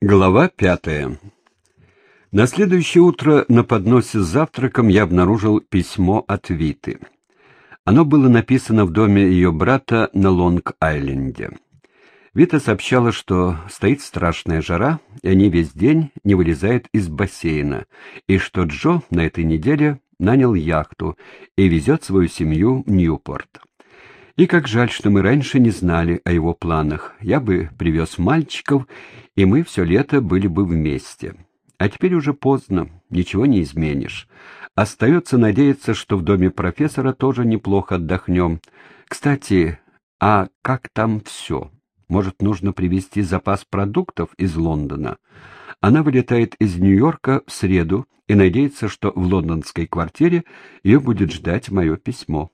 Глава 5. На следующее утро на подносе с завтраком я обнаружил письмо от Виты. Оно было написано в доме ее брата на Лонг-Айленде. Вита сообщала, что стоит страшная жара, и они весь день не вылезают из бассейна, и что Джо на этой неделе нанял яхту и везет свою семью в Ньюпорт. И как жаль, что мы раньше не знали о его планах. Я бы привез мальчиков, и мы все лето были бы вместе. А теперь уже поздно, ничего не изменишь. Остается надеяться, что в доме профессора тоже неплохо отдохнем. Кстати, а как там все? Может, нужно привезти запас продуктов из Лондона? Она вылетает из Нью-Йорка в среду и надеется, что в лондонской квартире ее будет ждать мое письмо.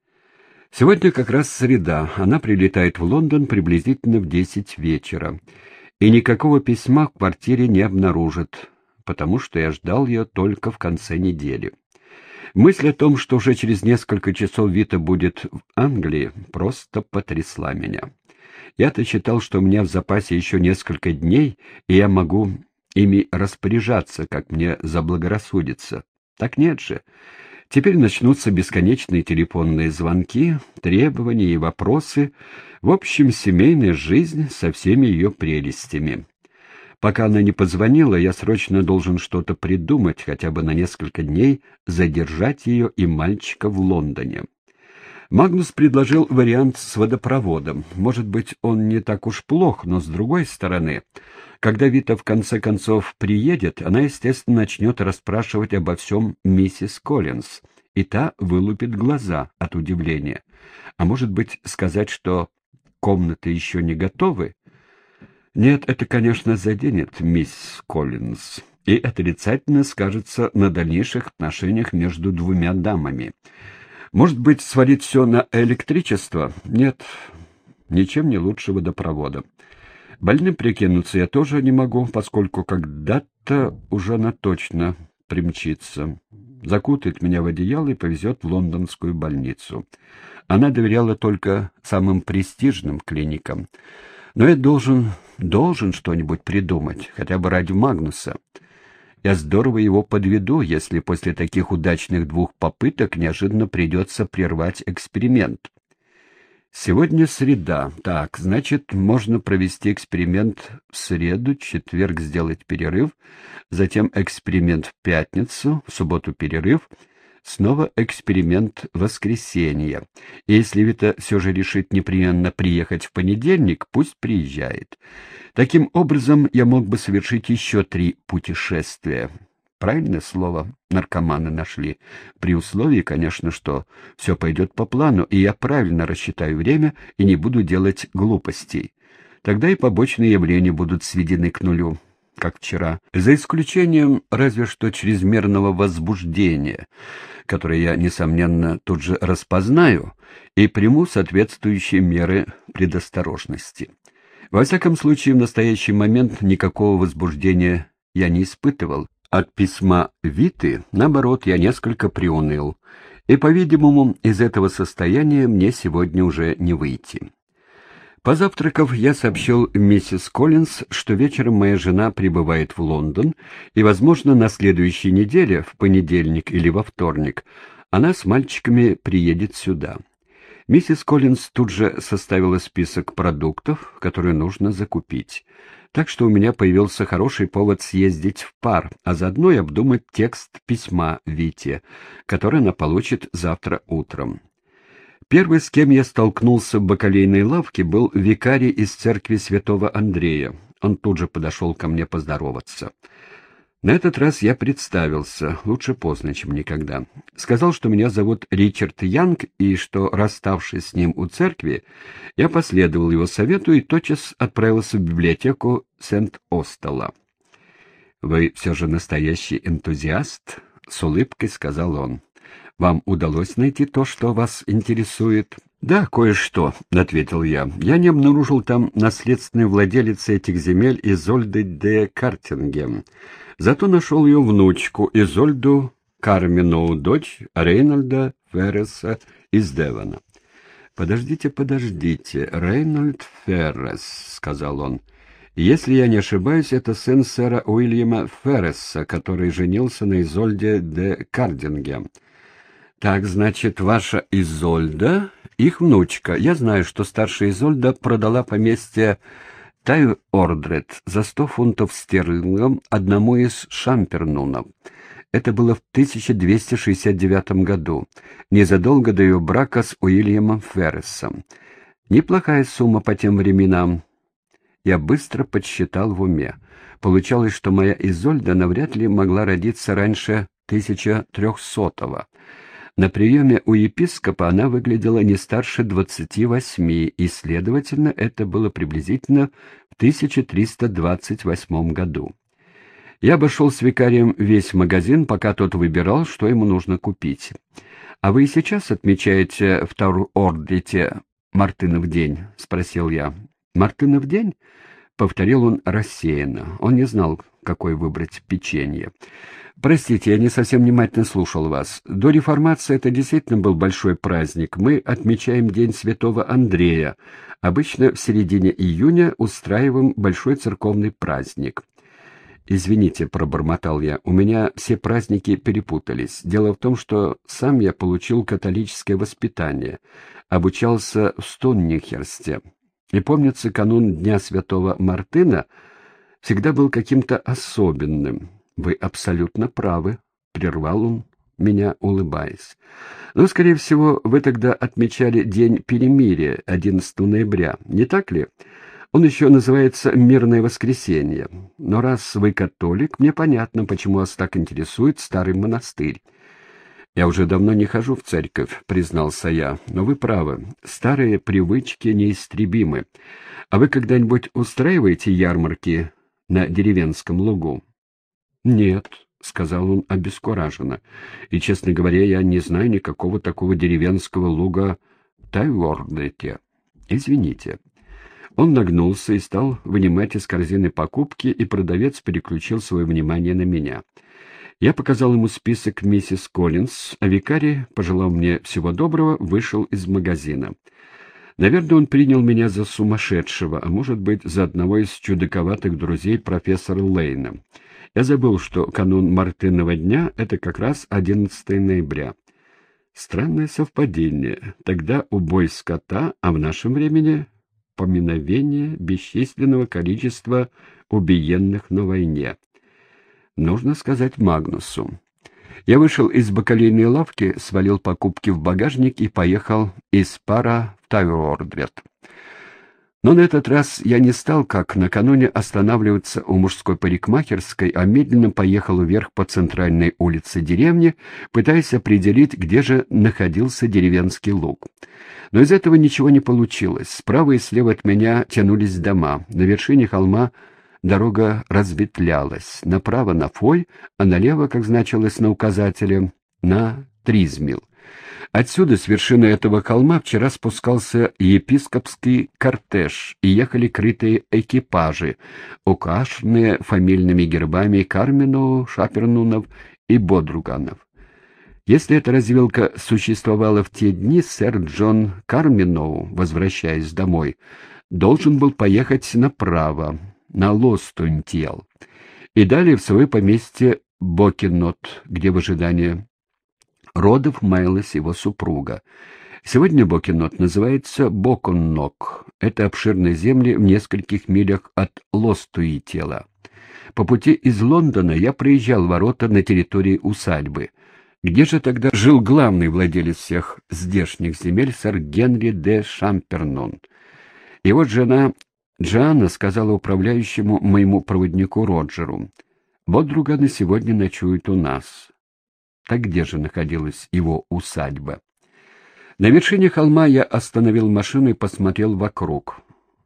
Сегодня как раз среда, она прилетает в Лондон приблизительно в 10 вечера, и никакого письма в квартире не обнаружит, потому что я ждал ее только в конце недели. Мысль о том, что уже через несколько часов Вита будет в Англии, просто потрясла меня. Я-то считал, что у меня в запасе еще несколько дней, и я могу ими распоряжаться, как мне заблагорассудится. Так нет же. Теперь начнутся бесконечные телефонные звонки, требования и вопросы, в общем, семейная жизнь со всеми ее прелестями. Пока она не позвонила, я срочно должен что-то придумать, хотя бы на несколько дней задержать ее и мальчика в Лондоне. Магнус предложил вариант с водопроводом. Может быть, он не так уж плох, но с другой стороны, когда Вита в конце концов приедет, она, естественно, начнет расспрашивать обо всем миссис Коллинз, и та вылупит глаза от удивления. А может быть, сказать, что комнаты еще не готовы? Нет, это, конечно, заденет мисс Коллинз, и отрицательно скажется на дальнейших отношениях между двумя дамами. Может быть, свалить все на электричество? Нет, ничем не лучше водопровода. Больным прикинуться я тоже не могу, поскольку когда-то уже она точно примчится. Закутает меня в одеяло и повезет в лондонскую больницу. Она доверяла только самым престижным клиникам. Но я должен что-нибудь придумать, хотя бы ради Магнуса. Я здорово его подведу, если после таких удачных 2 попыток неожиданно придется прервать эксперимент. Сегодня среда. Так, значит, можно провести эксперимент в среду, четверг сделать перерыв, затем эксперимент в пятницу, в субботу перерыв, снова эксперимент в воскресенье. И если Вита все же решит непременно приехать в понедельник, пусть приезжает. Таким образом, я мог бы совершить еще 3 путешествия. Правильное слово наркоманы нашли. При условии, конечно, что все пойдет по плану, и я правильно рассчитаю время и не буду делать глупостей. Тогда и побочные явления будут сведены к нулю, как вчера. За исключением разве что чрезмерного возбуждения, которое я, несомненно, тут же распознаю и приму соответствующие меры предосторожности. Во всяком случае, в настоящий момент никакого возбуждения я не испытывал. От письма Виты, наоборот, я несколько приуныл, и, по-видимому, из этого состояния мне сегодня уже не выйти. Позавтракав, я сообщил миссис Коллинз, что вечером моя жена прибывает в Лондон, и, возможно, на следующей неделе, в понедельник или во вторник, она с мальчиками приедет сюда. Миссис Коллинз тут же составила список продуктов, которые нужно закупить. Так что у меня появился хороший повод съездить в Пар, а заодно и обдумать текст письма Вите, который она получит завтра утром. Первый, с кем я столкнулся в бакалейной лавке, был викарий из церкви святого Андрея. Он тут же подошел ко мне поздороваться. На этот раз я представился, лучше поздно, чем никогда. Сказал, что меня зовут Ричард Янг, и что, расставшись с ним у церкви, я последовал его совету и тотчас отправился в библиотеку Сент-Остала. «Вы все же настоящий энтузиаст?» — с улыбкой сказал он. «Вам удалось найти то, что вас интересует?» «Да, кое-что», — ответил я. «Я не обнаружил там наследственной владелицы этих земель Изольды де Картингем. Зато нашел ее внучку, Изольду Карминову, дочь Рейнольда Ферреса из Девона». «Подождите, Рейнольд Феррес», — сказал он. Если я не ошибаюсь, это сын сэра Уильяма Ферреса, который женился на Изольде де Кардинге. Так, значит, ваша Изольда — их внучка. Я знаю, что старшая Изольда продала поместье Тайордред за 100 фунтов стерлингов одному из Шампернунов. Это было в 1269 году, незадолго до ее брака с Уильямом Ферресом. Неплохая сумма по тем временам. Я быстро подсчитал в уме. Получалось, что моя Изольда навряд ли могла родиться раньше 1300-го. На приеме у епископа она выглядела не старше 28, и, следовательно, это было приблизительно в 1328 году. Я обошел с викарием весь магазин, пока тот выбирал, что ему нужно купить. «А вы и сейчас отмечаете в Тауордрете Мартынов день?» — спросил я. «Мартынов день?» — повторил он рассеянно. Он не знал, какой выбрать печенье. «Простите, я не совсем внимательно слушал вас. До реформации это действительно был большой праздник. Мы отмечаем День Святого Андрея. Обычно в середине июня устраиваем большой церковный праздник». «Извините», — пробормотал я, — «у меня все праздники перепутались. Дело в том, что сам я получил католическое воспитание, обучался в Стоннихерсте. И, помнится, канун Дня Святого Мартына всегда был каким-то особенным». «Вы абсолютно правы», — прервал он меня, улыбаясь. «Но, скорее всего, вы тогда отмечали День Перемирия, 11 ноября, не так ли? Он еще называется «Мирное воскресенье». Но раз вы католик, мне понятно, почему вас так интересует старый монастырь». «Я уже давно не хожу в церковь», — признался я, — «но вы правы, старые привычки неистребимы. А вы когда-нибудь устраиваете ярмарки на деревенском лугу?» «Нет», — сказал он обескураженно, — «и, честно говоря, я не знаю никакого такого деревенского луга в Тайордрете. Извините». Он нагнулся и стал вынимать из корзины покупки, и продавец переключил свое внимание на меня. Я показал ему список миссис Коллинз, а викарий, пожелав мне всего доброго, вышел из магазина. Наверное, он принял меня за сумасшедшего, а может быть, за одного из чудаковатых друзей профессора Лейна. Я забыл, что канун Мартынова дня — это как раз 11 ноября. Странное совпадение. Тогда убой скота, а в нашем времени поминовение бесчисленного количества убиенных на войне. Нужно сказать Магнусу. Я вышел из бакалейной лавки, свалил покупки в багажник и поехал из Пара в Тайордред. Но на этот раз я не стал, как накануне, останавливаться у мужской парикмахерской, а медленно поехал вверх по центральной улице деревни, пытаясь определить, где же находился деревенский луг. Но из этого ничего не получилось. Справа и слева от меня тянулись дома. На вершине холма дорога разветвлялась. Направо на Фой, а налево, как значилось на указателе, на Тризмил. Отсюда, с вершины этого холма, вчера спускался епископский кортеж, и ехали крытые экипажи, украшенные фамильными гербами Карминов, Шапернунов и Бодруганов. Если эта развилка существовала в те дни, сэр Джон Карминоу, возвращаясь домой, должен был поехать направо, на Лостунтьел, и далее в свое поместье Бокенот, где в ожидании родов маялась его супруга. Сегодня Бокенот называется Боконнок. Это обширные земли в нескольких милях от Лостуитела. По пути из Лондона я проезжал ворота на территории усадьбы. Где же тогда жил главный владелец всех здешних земель, сэр Генри де Шампернун? И вот жена Джоанна сказала управляющему, моему проводнику Роджеру: «Вот друганы сегодня ночуют у нас». Так где же находилась его усадьба? На вершине холма я остановил машину и посмотрел вокруг.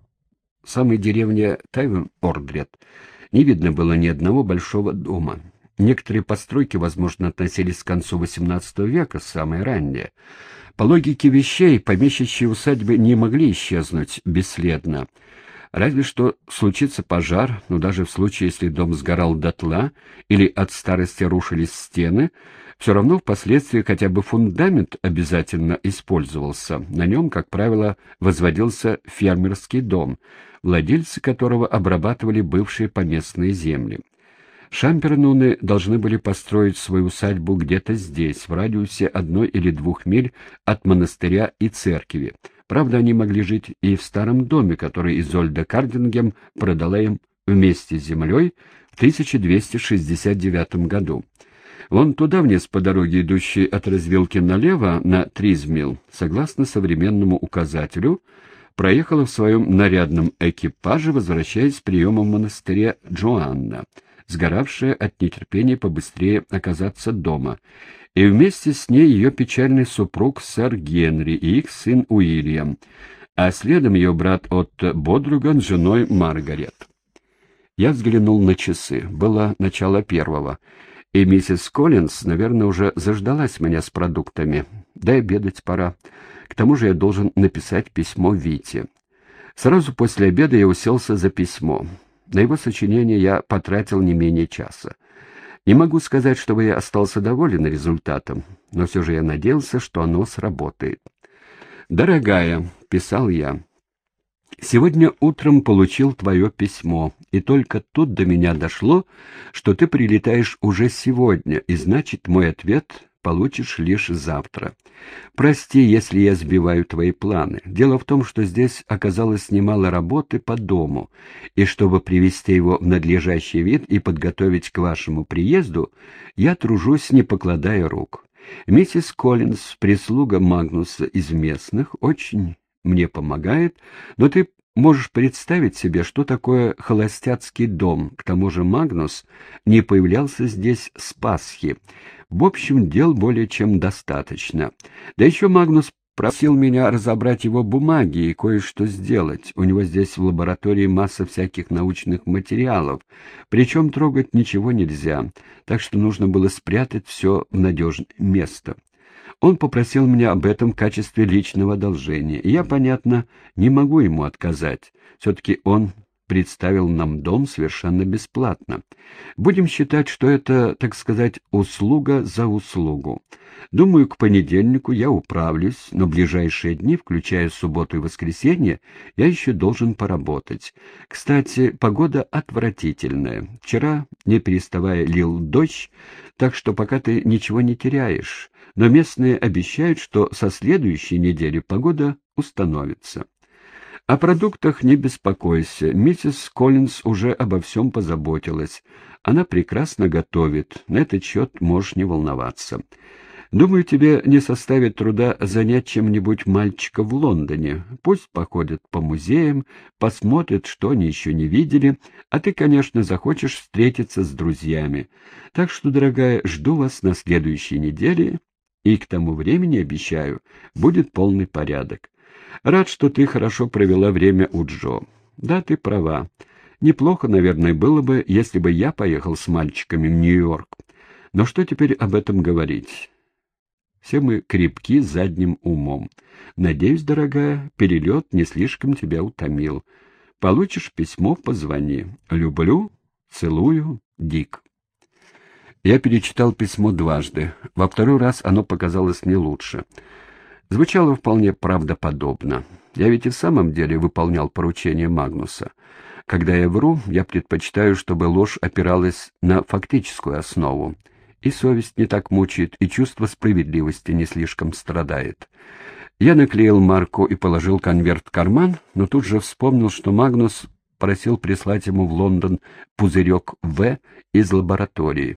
В самой деревне Тайордред не видно было ни одного большого дома. Некоторые постройки, возможно, относились к концу XVIII века, самые ранние. По логике вещей, помещичьи усадьбы не могли исчезнуть бесследно. Разве что случится пожар, но даже в случае, если дом сгорал дотла или от старости рушились стены, все равно впоследствии хотя бы фундамент обязательно использовался. На нем, как правило, возводился фермерский дом, владельцы которого обрабатывали бывшие поместные земли. Шампернуны должны были построить свою усадьбу где-то здесь, в радиусе 1 или 2 миль от монастыря и церкви. Правда, они могли жить и в старом доме, который Изольда Кардингем продала им вместе с землей в 1269 году. Вон туда вниз по дороге, идущей от развилки налево на Тризмил, согласно современному указателю, проехала в своем нарядном экипаже, возвращаясь с приема в монастыре Джоанна, сгоравшая от нетерпения побыстрее оказаться дома, и вместе с ней ее печальный супруг сэр Генри и их сын Уильям, а следом ее брат Отто Бодрюган с женой Маргарет. Я взглянул на часы. Было начало 1, и миссис Коллинз, наверное, уже заждалась меня с продуктами. Да и обедать пора. К тому же я должен написать письмо Вите. Сразу после обеда я уселся за письмо. На его сочинение я потратил не менее часа. Не могу сказать, чтобы я остался доволен результатом, но все же я надеялся, что оно сработает. «Дорогая», — писал я, — «сегодня утром получил твое письмо, и только тут до меня дошло, что ты прилетаешь уже сегодня, и значит, мой ответ получишь лишь завтра. Прости, если я сбиваю твои планы. Дело в том, что здесь оказалось немало работы по дому, и чтобы привести его в надлежащий вид и подготовить к вашему приезду, я тружусь, не покладая рук. Миссис Коллинз, прислуга Магнуса из местных, очень мне помогает, но ты можешь представить себе, что такое холостяцкий дом. К тому же Магнус не появлялся здесь с Пасхи. В общем, дел более чем достаточно. Да еще Магнус просил меня разобрать его бумаги и кое-что сделать. У него здесь в лаборатории масса всяких научных материалов, причем трогать ничего нельзя, так что нужно было спрятать все в надежное место. Он попросил меня об этом в качестве личного одолжения, и я, понятно, не могу ему отказать. Все-таки он представил нам дом совершенно бесплатно. Будем считать, что это, так сказать, услуга за услугу. Думаю, к понедельнику я управлюсь, но ближайшие дни, включая субботу и воскресенье, я еще должен поработать. Кстати, погода отвратительная. Вчера, не переставая, лил дождь, так что пока ты ничего не теряешь. Но местные обещают, что со следующей недели погода установится. О продуктах не беспокойся, миссис Коллинз уже обо всем позаботилась. Она прекрасно готовит, на этот счет можешь не волноваться. Думаю, тебе не составит труда занять чем-нибудь мальчика в Лондоне. Пусть походят по музеям, посмотрят, что они еще не видели, а ты, конечно, захочешь встретиться с друзьями. Так что, дорогая, жду вас на следующей неделе, и к тому времени, обещаю, будет полный порядок. Рад, что ты хорошо провела время у Джо. Да, ты права. Неплохо, наверное, было бы, если бы я поехал с мальчиками в Нью-Йорк. Но что теперь об этом говорить? Все мы крепки задним умом. Надеюсь, дорогая, перелет не слишком тебя утомил. Получишь письмо, позвони. Люблю, целую, Дик. Я перечитал письмо дважды. Во второй раз оно показалось мне лучше. Звучало вполне правдоподобно. Я ведь и в самом деле выполнял поручение Магнуса. Когда я вру, я предпочитаю, чтобы ложь опиралась на фактическую основу. И совесть не так мучает, и чувство справедливости не слишком страдает. Я наклеил марку и положил конверт в карман, но тут же вспомнил, что Магнус просил прислать ему в Лондон пузырек В из лаборатории.